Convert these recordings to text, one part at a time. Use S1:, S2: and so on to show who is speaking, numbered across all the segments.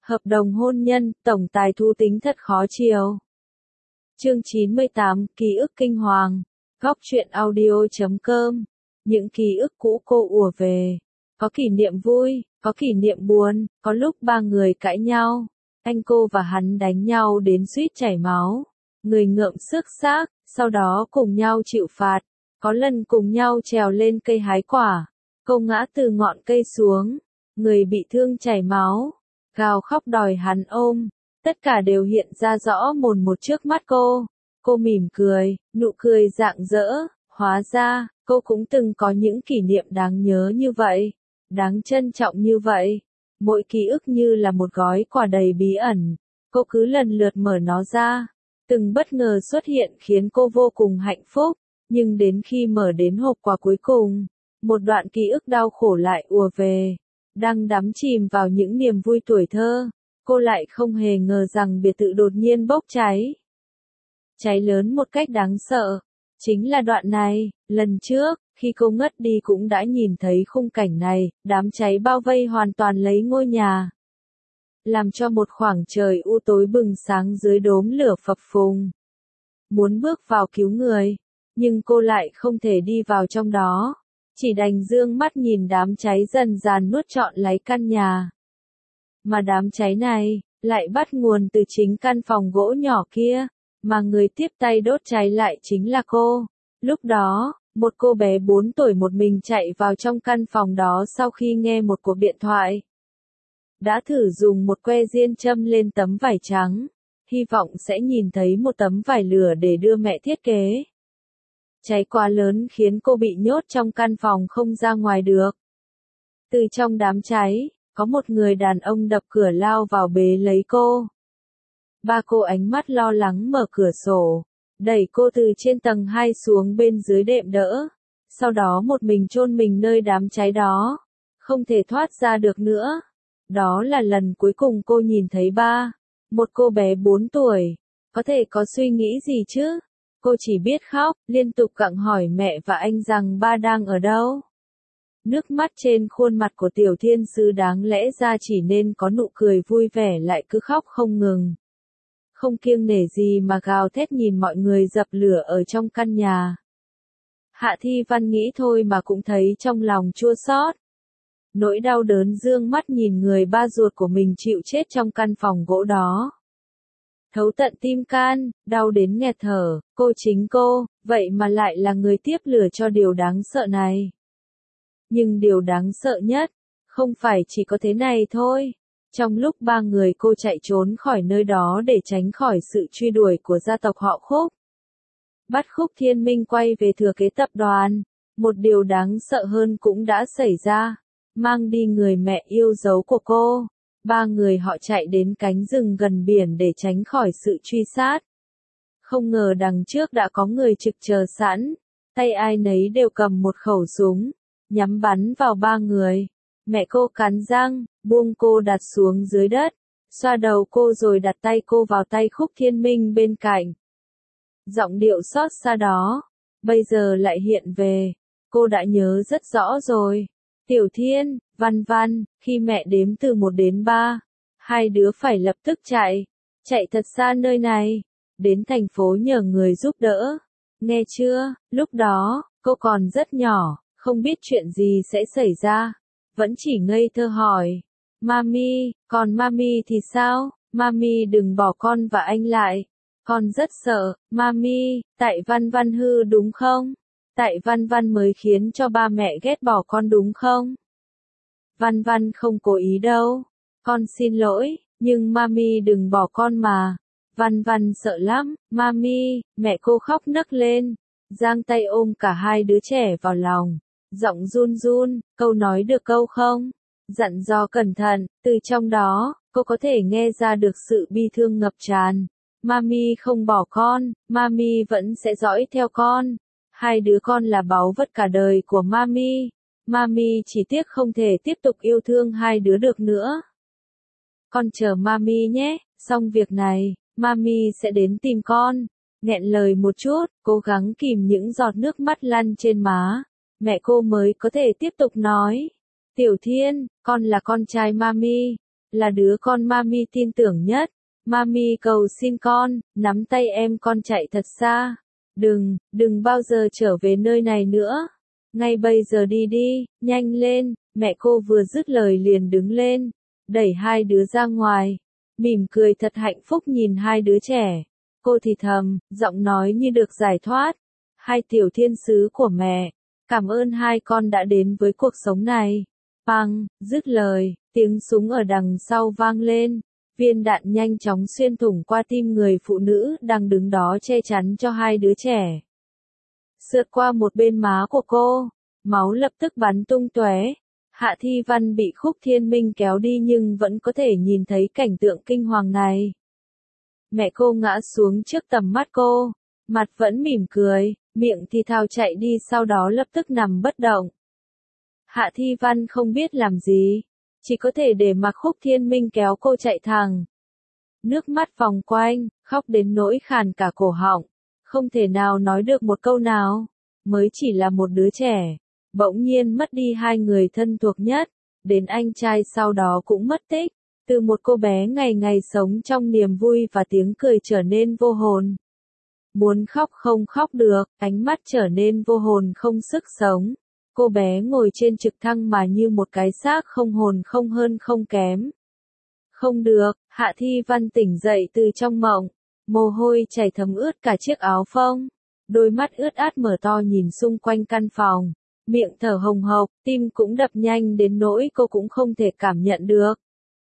S1: Hợp đồng hôn nhân, tổng tài thú tính thật khó chiều. Chương 98, ký ức kinh hoàng. Góc truyện audio.com. Những ký ức cũ cô ùa về. Có kỷ niệm vui, có kỷ niệm buồn, có lúc ba người cãi nhau. Anh cô và hắn đánh nhau đến suýt chảy máu. Người ngượng xước xác, sau đó cùng nhau chịu phạt. Có lần cùng nhau trèo lên cây hái quả. Cô ngã từ ngọn cây xuống. Người bị thương chảy máu. Gào khóc đòi hắn ôm. Tất cả đều hiện ra rõ mồn một trước mắt cô. Cô mỉm cười, nụ cười rạng rỡ. Hóa ra, cô cũng từng có những kỷ niệm đáng nhớ như vậy. Đáng trân trọng như vậy. Mỗi ký ức như là một gói quà đầy bí ẩn. Cô cứ lần lượt mở nó ra. Từng bất ngờ xuất hiện khiến cô vô cùng hạnh phúc. Nhưng đến khi mở đến hộp quà cuối cùng, một đoạn ký ức đau khổ lại ùa về. Đang đắm chìm vào những niềm vui tuổi thơ, cô lại không hề ngờ rằng biệt thự đột nhiên bốc cháy. Cháy lớn một cách đáng sợ. Chính là đoạn này, lần trước, khi cô ngất đi cũng đã nhìn thấy khung cảnh này, đám cháy bao vây hoàn toàn lấy ngôi nhà. Làm cho một khoảng trời u tối bừng sáng dưới đốm lửa phập phùng. Muốn bước vào cứu người, nhưng cô lại không thể đi vào trong đó. Chỉ đành dương mắt nhìn đám cháy dần dần nuốt trọn lấy căn nhà. Mà đám cháy này, lại bắt nguồn từ chính căn phòng gỗ nhỏ kia, mà người tiếp tay đốt cháy lại chính là cô. Lúc đó, một cô bé 4 tuổi một mình chạy vào trong căn phòng đó sau khi nghe một cuộc điện thoại. Đã thử dùng một que diên châm lên tấm vải trắng, hy vọng sẽ nhìn thấy một tấm vải lửa để đưa mẹ thiết kế. Cháy quá lớn khiến cô bị nhốt trong căn phòng không ra ngoài được. Từ trong đám cháy, có một người đàn ông đập cửa lao vào bế lấy cô. Ba cô ánh mắt lo lắng mở cửa sổ, đẩy cô từ trên tầng 2 xuống bên dưới đệm đỡ. Sau đó một mình chôn mình nơi đám cháy đó, không thể thoát ra được nữa. Đó là lần cuối cùng cô nhìn thấy ba, một cô bé 4 tuổi. Có thể có suy nghĩ gì chứ? Cô chỉ biết khóc, liên tục gặng hỏi mẹ và anh rằng ba đang ở đâu. Nước mắt trên khuôn mặt của tiểu thiên sứ đáng lẽ ra chỉ nên có nụ cười vui vẻ lại cứ khóc không ngừng. Không kiêng nể gì mà gào thét nhìn mọi người dập lửa ở trong căn nhà. Hạ Thi Văn nghĩ thôi mà cũng thấy trong lòng chua xót. Nỗi đau đớn dương mắt nhìn người ba ruột của mình chịu chết trong căn phòng gỗ đó. Thấu tận tim can, đau đến nghẹt thở, cô chính cô, vậy mà lại là người tiếp lửa cho điều đáng sợ này. Nhưng điều đáng sợ nhất, không phải chỉ có thế này thôi. Trong lúc ba người cô chạy trốn khỏi nơi đó để tránh khỏi sự truy đuổi của gia tộc họ Khúc. Bắt Khúc Thiên Minh quay về thừa kế tập đoàn, một điều đáng sợ hơn cũng đã xảy ra, mang đi người mẹ yêu dấu của cô. Ba người họ chạy đến cánh rừng gần biển để tránh khỏi sự truy sát. Không ngờ đằng trước đã có người trực chờ sẵn, tay ai nấy đều cầm một khẩu súng, nhắm bắn vào ba người. Mẹ cô cắn răng, buông cô đặt xuống dưới đất, xoa đầu cô rồi đặt tay cô vào tay Khúc Thiên Minh bên cạnh. Giọng điệu xót xa đó, bây giờ lại hiện về, cô đã nhớ rất rõ rồi. Tiểu Thiên, Văn Văn, khi mẹ đếm từ 1 đến 3, hai đứa phải lập tức chạy thật xa nơi này, đến thành phố nhờ người giúp đỡ. Nghe chưa, lúc đó, cô còn rất nhỏ, không biết chuyện gì sẽ xảy ra, vẫn chỉ ngây thơ hỏi. Mami, còn Mami thì sao? Mami đừng bỏ con và anh lại. Con rất sợ, Mami, tại Văn Văn hư đúng không? Tại Văn Văn mới khiến cho ba mẹ ghét bỏ con đúng không? Văn Văn không cố ý đâu. Con xin lỗi, nhưng Mami đừng bỏ con mà. Văn Văn sợ lắm, Mami, mẹ cô khóc nấc lên. Giang tay ôm cả hai đứa trẻ vào lòng. Giọng run run, câu nói được câu không? Dặn dò cẩn thận, từ trong đó, cô có thể nghe ra được sự bi thương ngập tràn. Mami không bỏ con, Mami vẫn sẽ dõi theo con. Hai đứa con là báu vật cả đời của Mami. Mami chỉ tiếc không thể tiếp tục yêu thương hai đứa được nữa. Con chờ Mami nhé, xong việc này, Mami sẽ đến tìm con. Nghẹn lời một chút, cố gắng kìm những giọt nước mắt lăn trên má. Mẹ cô mới có thể tiếp tục nói. Tiểu Thiên, con là con trai Mami. là đứa con mami tin tưởng nhất. Mami cầu xin con, nắm tay em con chạy thật xa. Đừng bao giờ trở về nơi này nữa. Ngay bây giờ đi đi, nhanh lên. Mẹ cô vừa dứt lời liền đứng lên, đẩy hai đứa ra ngoài, mỉm cười thật hạnh phúc nhìn hai đứa trẻ. Cô thì thầm, giọng nói như được giải thoát. Hai tiểu thiên sứ của mẹ, cảm ơn hai con đã đến với cuộc sống này. Bang, dứt lời, tiếng súng ở đằng sau vang lên. Viên đạn nhanh chóng xuyên thủng qua tim người phụ nữ đang đứng đó che chắn cho hai đứa trẻ. Sượt qua một bên má của cô, máu lập tức bắn tung tóe. Hạ Thi Văn bị Khúc Thiên Minh kéo đi nhưng vẫn có thể nhìn thấy cảnh tượng kinh hoàng này. Mẹ cô ngã xuống trước tầm mắt cô, mặt vẫn mỉm cười, miệng thì thào chạy đi sau đó lập tức nằm bất động. Hạ Thi Văn không biết làm gì, chỉ có thể để mặc Khúc Thiên Minh kéo cô chạy thẳng. Nước mắt vòng quanh, khóc đến nỗi khàn cả cổ họng, không thể nào nói được một câu nào, mới chỉ là một đứa trẻ. Bỗng nhiên mất đi hai người thân thuộc nhất, đến anh trai sau đó cũng mất tích, từ một cô bé ngày ngày sống trong niềm vui và tiếng cười trở nên vô hồn. Muốn khóc không khóc được, ánh mắt trở nên vô hồn không sức sống. Cô bé ngồi trên trực thăng mà như một cái xác không hồn không hơn không kém. Không được, Hạ Thi Văn tỉnh dậy từ trong mộng, mồ hôi chảy thấm ướt cả chiếc áo phông, đôi mắt ướt át mở to nhìn xung quanh căn phòng. Miệng thở hồng hộc, tim cũng đập nhanh đến nỗi cô cũng không thể cảm nhận được.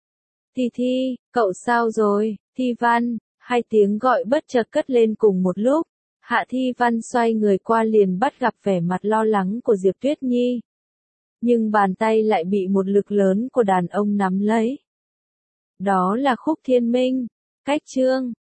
S1: Thi, cậu sao rồi? Thi Văn, hai tiếng gọi bất chợt cất lên cùng một lúc. Hạ Thi Văn xoay người qua liền bắt gặp vẻ mặt lo lắng của Diệp Tuyết Nhi. Nhưng bàn tay lại bị một lực lớn của đàn ông nắm lấy. Đó là Khúc Thiên Minh. Cách chương